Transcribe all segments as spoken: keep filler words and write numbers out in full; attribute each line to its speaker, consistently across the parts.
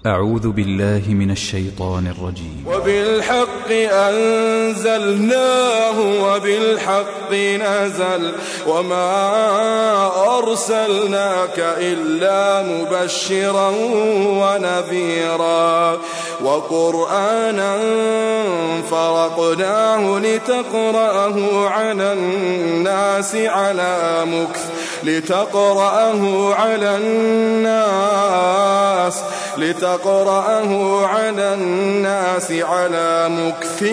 Speaker 1: أعوذ بالله من الشيطان الرجيم.
Speaker 2: وبالحق أنزلناه وبالحق نزل وما أرسلناك إلا مبشرا ونذيرا وقرآنا فرقناه لتقرأه على الناس على مكث لتقرأه على الناس لتقرأه على الناس على مكث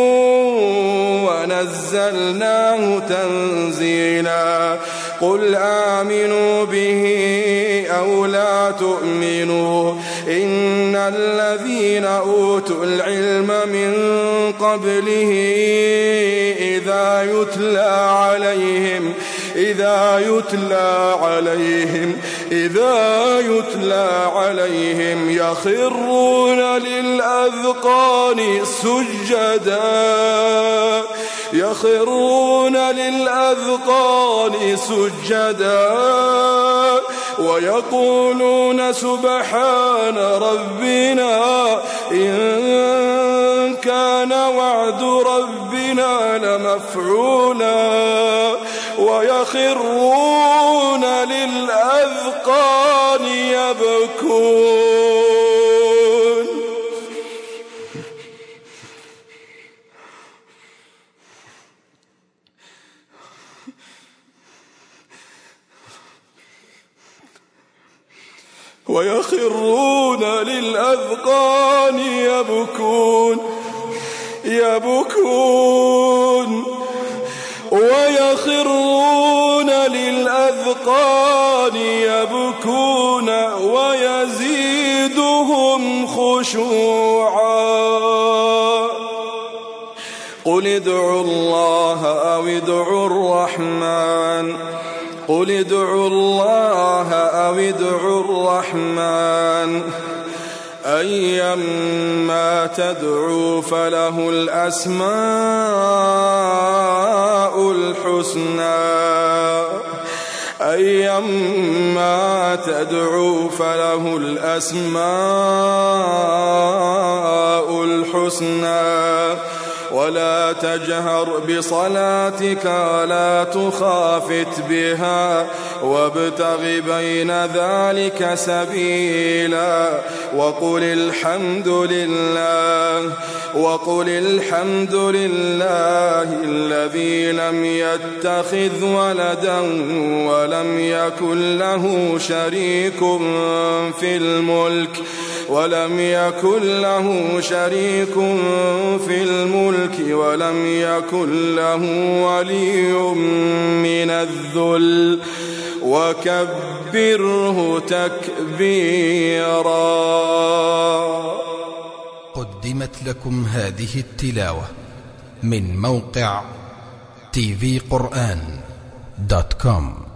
Speaker 2: ونزلناه تنزيلا قل آمنوا به أو لا تؤمنوا إن الذين أوتوا العلم من قبله إذا يتلى عليهم إذا يتلى عليهم إذا يتلى عليهم يخرون للأذقان سجدا يخرون للأذقان سجدا ويقولون سبحان ربنا إن كان وعد ربنا لمفعولا ويخرون للأذقان يبكون ويخرون للأذقان يبكون يبكون ويخرون للأذقان يبكون ويزيدهم خشوعا قل ادعوا الله أو ادعوا الرحمن قل ادعوا الله أو ادعوا الرحمن أيما تدعوا فله الأسماء الحسنى أيما تدعوا فله الأسماء الحسنى ولا تجهر بصلاتك ولا تخافت بها وابتغ بين ذلك سبيلا وقل الحمد لله وقل الحمد لله الذي لم يتخذ ولدا ولم يكن له شريك في الملك ولم يكن له شريك في الملك ولم يكن له ولي من الذل وكبره تكبيرا.
Speaker 3: قدمت لكم هذه التلاوة من موقع تي في قرآن دوت كوم.